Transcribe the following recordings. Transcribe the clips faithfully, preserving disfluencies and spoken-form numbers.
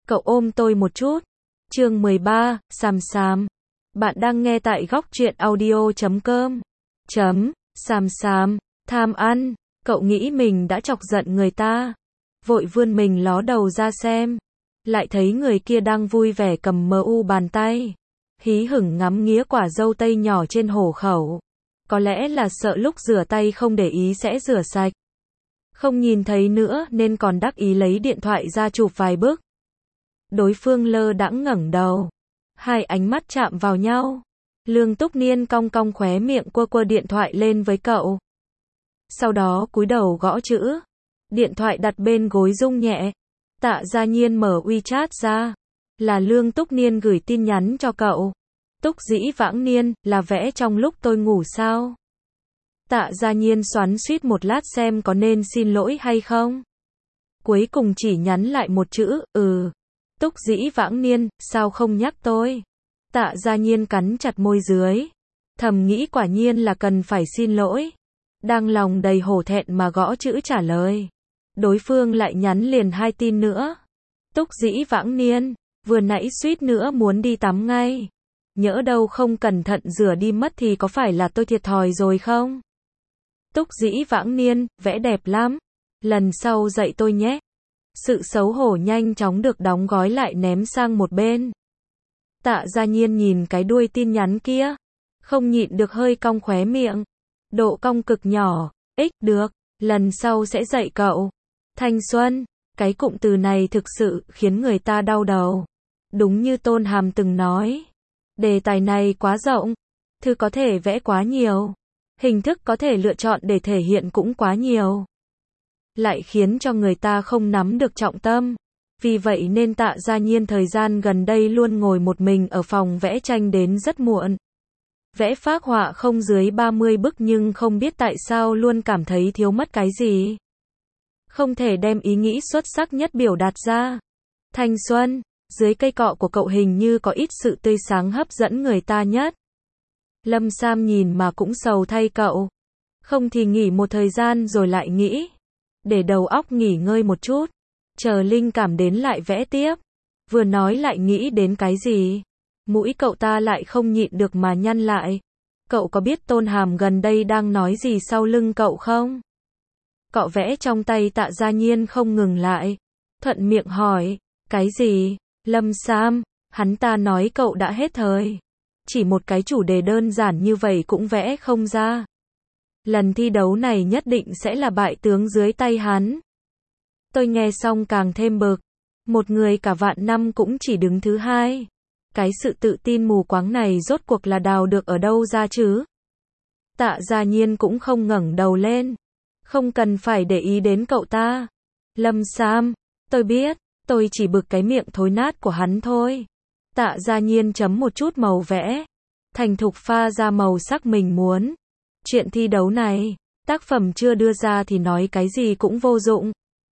cậu ôm tôi một chút. Chương mười ba, Xàm xàm. Bạn đang nghe tại góc truyện audio chấm com. Chấm, xàm xàm, tham ăn, cậu nghĩ mình đã chọc giận người ta. Vội vươn mình ló đầu ra xem. Lại thấy người kia đang vui vẻ cầm mờ u bàn tay. Hí hửng ngắm nghía quả dâu tây nhỏ trên hổ khẩu. Có lẽ là sợ lúc rửa tay không để ý sẽ rửa sạch. Không nhìn thấy nữa nên còn đắc ý lấy điện thoại ra chụp vài bức. Đối phương lơ đãng ngẩng đầu. Hai ánh mắt chạm vào nhau. Lương Túc Niên cong cong khóe miệng quơ quơ điện thoại lên với cậu. Sau đó cúi đầu gõ chữ. Điện thoại đặt bên gối rung nhẹ. Tạ Gia Nhiên mở WeChat ra. Là Lương Túc Niên gửi tin nhắn cho cậu. Túc Dĩ Vãng Niên, là vẽ trong lúc tôi ngủ sao? Tạ Gia Nhiên xoắn xuýt một lát xem có nên xin lỗi hay không. Cuối cùng chỉ nhắn lại một chữ, ừ. Túc Dĩ Vãng Niên, sao không nhắc tôi? Tạ Gia Nhiên cắn chặt môi dưới. Thầm nghĩ quả nhiên là cần phải xin lỗi. Đang lòng đầy hổ thẹn mà gõ chữ trả lời. Đối phương lại nhắn liền hai tin nữa. Túc Dĩ Vãng Niên, vừa nãy suýt nữa muốn đi tắm ngay. Nhỡ đâu không cẩn thận rửa đi mất thì có phải là tôi thiệt thòi rồi không? Túc Dĩ Vãng Niên, vẽ đẹp lắm. Lần sau dạy tôi nhé. Sự xấu hổ nhanh chóng được đóng gói lại ném sang một bên. Tạ Gia Nhiên nhìn cái đuôi tin nhắn kia. Không nhịn được hơi cong khóe miệng. Độ cong cực nhỏ. Ích, được. Lần sau sẽ dạy cậu. Thanh xuân. Cái cụm từ này thực sự khiến người ta đau đầu. Đúng như Tôn Hàm từng nói. Đề tài này quá rộng. Thư có thể vẽ quá nhiều. Hình thức có thể lựa chọn để thể hiện cũng quá nhiều. Lại khiến cho người ta không nắm được trọng tâm. Vì vậy nên Tạ Gia Nhiên thời gian gần đây luôn ngồi một mình ở phòng vẽ tranh đến rất muộn. Vẽ phác họa không dưới ba mươi bức nhưng không biết tại sao luôn cảm thấy thiếu mất cái gì. Không thể đem ý nghĩ xuất sắc nhất biểu đạt ra. Thanh xuân, dưới cây cọ của cậu hình như có ít sự tươi sáng hấp dẫn người ta nhất. Lâm Sam nhìn mà cũng sầu thay cậu. Không thì nghỉ một thời gian rồi lại nghĩ. Để đầu óc nghỉ ngơi một chút. Chờ linh cảm đến lại vẽ tiếp. Vừa nói lại nghĩ đến cái gì. Mũi cậu ta lại không nhịn được mà nhăn lại. Cậu có biết Tôn Hàm gần đây đang nói gì sau lưng cậu không? Cậu vẽ trong tay Tạ Gia Nhiên không ngừng lại. Thuận miệng hỏi. Cái gì? Lâm Sam, hắn ta nói cậu đã hết thời. Chỉ một cái chủ đề đơn giản như vậy cũng vẽ không ra. Lần thi đấu này nhất định sẽ là bại tướng dưới tay hắn. Tôi nghe xong càng thêm bực. Một người cả vạn năm cũng chỉ đứng thứ hai. Cái sự tự tin mù quáng này rốt cuộc là đào được ở đâu ra chứ? Tạ Gia Nhiên cũng không ngẩng đầu lên. Không cần phải để ý đến cậu ta. Lâm Sam, tôi biết, tôi chỉ bực cái miệng thối nát của hắn thôi. Tạ Gia Nhiên chấm một chút màu vẽ. Thành thục pha ra màu sắc mình muốn. Chuyện thi đấu này, tác phẩm chưa đưa ra thì nói cái gì cũng vô dụng.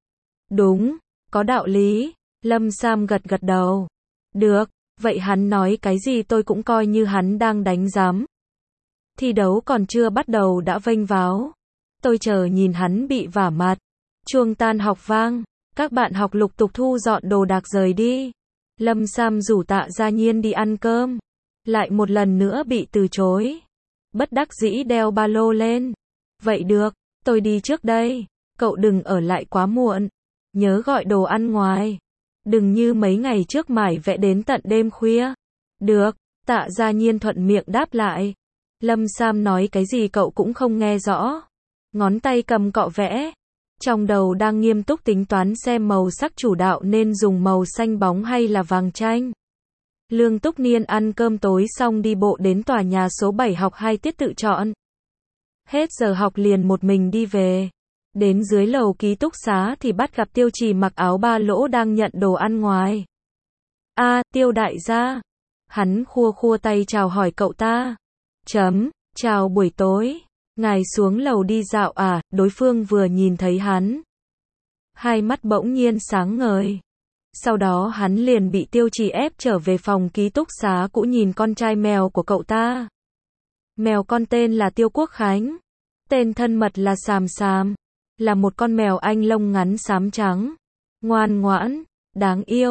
Đúng, có đạo lý. Lâm Sam gật gật đầu. Được, vậy hắn nói cái gì tôi cũng coi như hắn đang đánh giám. Thi đấu còn chưa bắt đầu đã vênh váo. Tôi chờ nhìn hắn bị vả mặt. Chuông tan học vang, các bạn học lục tục thu dọn đồ đạc rời đi. Lâm Sam rủ Tạ Gia Nhiên đi ăn cơm. Lại một lần nữa bị từ chối. Bất đắc dĩ đeo ba lô lên. Vậy được, tôi đi trước đây. Cậu đừng ở lại quá muộn. Nhớ gọi đồ ăn ngoài. Đừng như mấy ngày trước mải vẽ đến tận đêm khuya. Được, Tạ Gia Nhiên thuận miệng đáp lại. Lâm Sam nói cái gì cậu cũng không nghe rõ. Ngón tay cầm cọ vẽ. Trong đầu đang nghiêm túc tính toán xem màu sắc chủ đạo nên dùng màu xanh bóng hay là vàng chanh. Lương Túc Niên ăn cơm tối xong đi bộ đến tòa nhà số bảy học hai tiết tự chọn. Hết giờ học liền một mình đi về. Đến dưới lầu ký túc xá thì bắt gặp Tiêu Trì mặc áo ba lỗ đang nhận đồ ăn ngoài. A, à, Tiêu đại gia. Hắn khua khua tay chào hỏi cậu ta. Chấm, chào buổi tối. Ngài xuống lầu đi dạo à, đối phương vừa nhìn thấy hắn. Hai mắt bỗng nhiên sáng ngời. Sau đó hắn liền bị Tiêu Trì ép trở về phòng ký túc xá cũ nhìn con trai mèo của cậu ta. Mèo con tên là Tiêu Quốc Khánh. Tên thân mật là Xàm Xàm. Là một con mèo Anh lông ngắn xám trắng. Ngoan ngoãn, đáng yêu.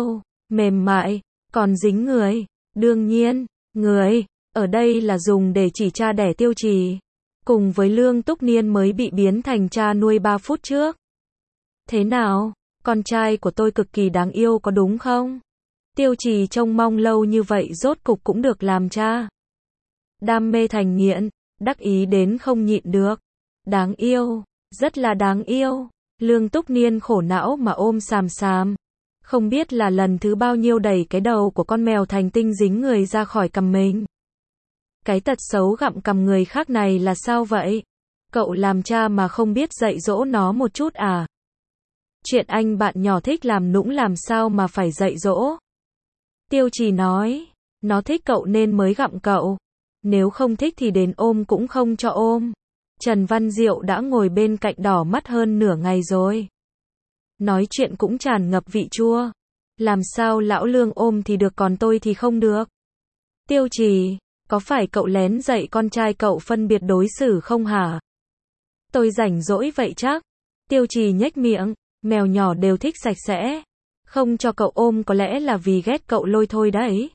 mềm mại, còn dính người. Đương nhiên, người, ở đây là dùng để chỉ cha đẻ Tiêu Trì. Cùng với Lương Túc Niên mới bị biến thành cha nuôi ba phút trước. Thế nào, con trai của tôi cực kỳ đáng yêu có đúng không? Tiêu Trì trông mong lâu như vậy rốt cục cũng được làm cha. Đam mê thành nghiện, đắc ý đến không nhịn được. Đáng yêu, rất là đáng yêu. Lương Túc Niên khổ não mà ôm Sàm Sàm. Không biết là lần thứ bao nhiêu đẩy cái đầu của con mèo thành tinh dính người ra khỏi cằm mình. Cái tật xấu gặm cằm người khác này là sao vậy? Cậu làm cha mà không biết dạy dỗ nó một chút à? Chuyện anh bạn nhỏ thích làm nũng làm sao mà phải dạy dỗ? Tiêu Trì nói, nó thích cậu nên mới gặm cậu. Nếu không thích thì đến ôm cũng không cho ôm. Trần Văn Diệu đã ngồi bên cạnh đỏ mắt hơn nửa ngày rồi. Nói chuyện cũng tràn ngập vị chua. Làm sao lão Lương ôm thì được còn tôi thì không được? Tiêu Trì, có phải cậu lén dạy con trai cậu phân biệt đối xử không hả? Tôi rảnh rỗi vậy chắc. Tiêu Trì nhếch miệng, mèo nhỏ đều thích sạch sẽ. Không cho cậu ôm có lẽ là vì ghét cậu lôi thôi đấy.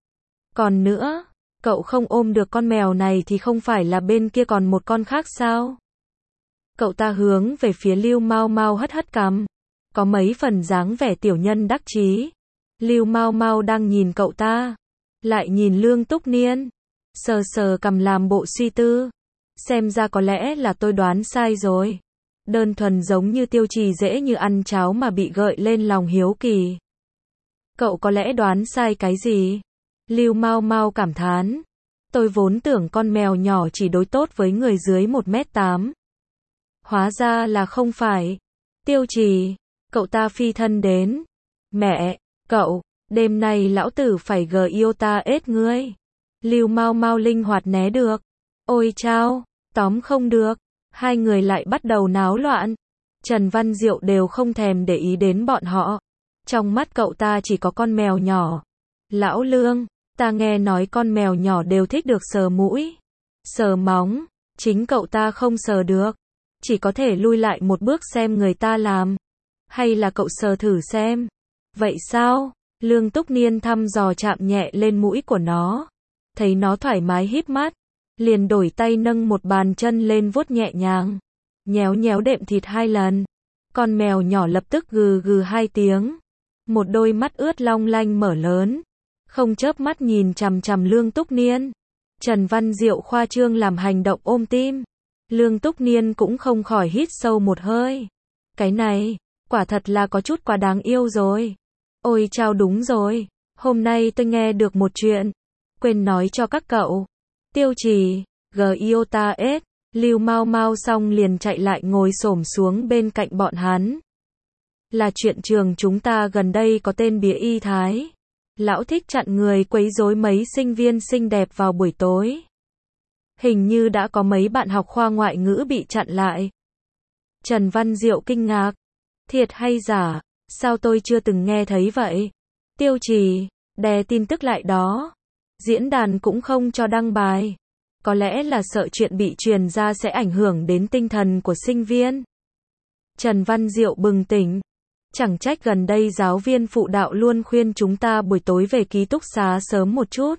Còn nữa, cậu không ôm được con mèo này thì không phải là bên kia còn một con khác sao? Cậu ta hướng về phía Lưu Mau Mau hất hất cằm. Có mấy phần dáng vẻ tiểu nhân đắc chí. Lưu Mau Mau đang nhìn cậu ta. Lại nhìn Lương Túc Niên. Sờ sờ cằm làm bộ suy tư. Xem ra có lẽ là tôi đoán sai rồi. Đơn thuần giống như Tiêu Trì dễ như ăn cháo mà bị gợi lên lòng hiếu kỳ. Cậu có lẽ đoán sai cái gì? Lưu Mau Mau cảm thán. Tôi vốn tưởng con mèo nhỏ chỉ đối tốt với người dưới một mét tám. Hóa ra là không phải. Tiêu Trì, cậu ta phi thân đến. Mẹ, cậu, đêm nay lão tử phải gờ yêu ta ết ngươi. Lưu Mau Mau linh hoạt né được. Ôi chao, tóm không được. Hai người lại bắt đầu náo loạn. Trần Văn Diệu đều không thèm để ý đến bọn họ. Trong mắt cậu ta chỉ có con mèo nhỏ. Lão Lương, ta nghe nói con mèo nhỏ đều thích được sờ mũi, sờ móng. Chính cậu ta không sờ được. Chỉ có thể lui lại một bước xem người ta làm. Hay là cậu sờ thử xem. Vậy sao? Lương Túc Niên thăm dò chạm nhẹ lên mũi của nó. Thấy nó thoải mái híp mắt. Liền đổi tay nâng một bàn chân lên vuốt nhẹ nhàng. Nhéo nhéo đệm thịt hai lần. Con mèo nhỏ lập tức gừ gừ hai tiếng. Một đôi mắt ướt long lanh mở lớn. Không chớp mắt nhìn chằm chằm Lương Túc Niên. Trần Văn Diệu khoa trương làm hành động ôm tim. Lương Túc Niên cũng không khỏi hít sâu một hơi. Cái này, quả thật là có chút quá đáng yêu rồi. Ôi chao đúng rồi. Hôm nay tôi nghe được một chuyện. Quên nói cho các cậu. Tiêu Trì, gờ yêu ta ết. Lưu Mau Mau xong liền chạy lại ngồi xổm xuống bên cạnh bọn hắn. Là chuyện trường chúng ta gần đây có tên Bía Y Thái. Lão thích chặn người quấy rối mấy sinh viên xinh đẹp vào buổi tối. Hình như đã có mấy bạn học khoa ngoại ngữ bị chặn lại. Trần Văn Diệu kinh ngạc. Thiệt hay giả, sao tôi chưa từng nghe thấy vậy? Tiêu Trì, đè tin tức lại đó. Diễn đàn cũng không cho đăng bài. Có lẽ là sợ chuyện bị truyền ra sẽ ảnh hưởng đến tinh thần của sinh viên. Trần Văn Diệu bừng tỉnh. Chẳng trách gần đây giáo viên phụ đạo luôn khuyên chúng ta buổi tối về ký túc xá sớm một chút.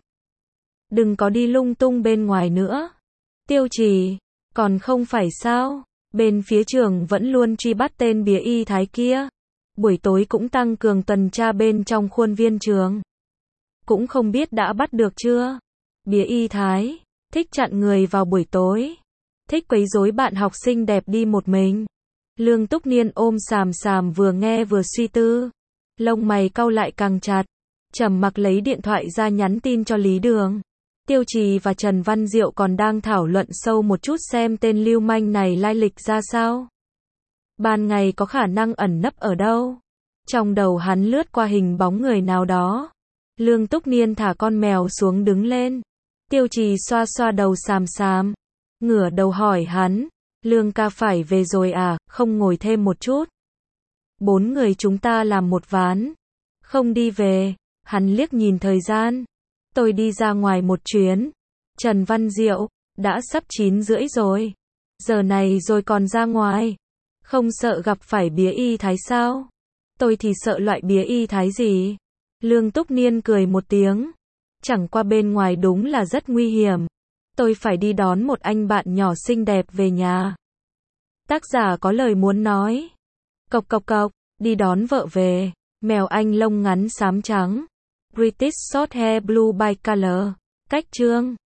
Đừng có đi lung tung bên ngoài nữa. Tiêu Trì, còn không phải sao? Bên phía trường vẫn luôn truy bắt tên Bía Y Thái kia. Buổi tối cũng tăng cường tuần tra bên trong khuôn viên trường. Cũng không biết đã bắt được chưa? Bía Y Thái, thích chặn người vào buổi tối. Thích quấy rối bạn học sinh đẹp đi một mình. Lương Túc Niên ôm Sàm Sàm vừa nghe vừa suy tư. Lông mày cau lại càng chặt. Trầm mặc lấy điện thoại ra nhắn tin cho Lý Đường. Tiêu Trì và Trần Văn Diệu còn đang thảo luận sâu một chút xem tên lưu manh này lai lịch ra sao. Ban ngày có khả năng ẩn nấp ở đâu. Trong đầu hắn lướt qua hình bóng người nào đó. Lương Túc Niên thả con mèo xuống đứng lên. Tiêu Trì xoa xoa đầu Sàm Sàm. Ngửa đầu hỏi hắn. Lương ca phải về rồi à, không ngồi thêm một chút. Bốn người chúng ta làm một ván. Không đi về. Hắn liếc nhìn thời gian. Tôi đi ra ngoài một chuyến. Trần Văn Diệu, đã sắp chín rưỡi rồi. Giờ này rồi còn ra ngoài. Không sợ gặp phải Bía Y Thái sao? Tôi thì sợ loại Bía Y Thái gì? Lương Túc Niên cười một tiếng. Chẳng qua bên ngoài đúng là rất nguy hiểm. Tôi phải đi đón một anh bạn nhỏ xinh đẹp về nhà. Tác giả có lời muốn nói. Cộc cộc cộc, đi đón vợ về. Mèo Anh lông ngắn xám trắng. British Shorthair Blue Bicolor. Cách chương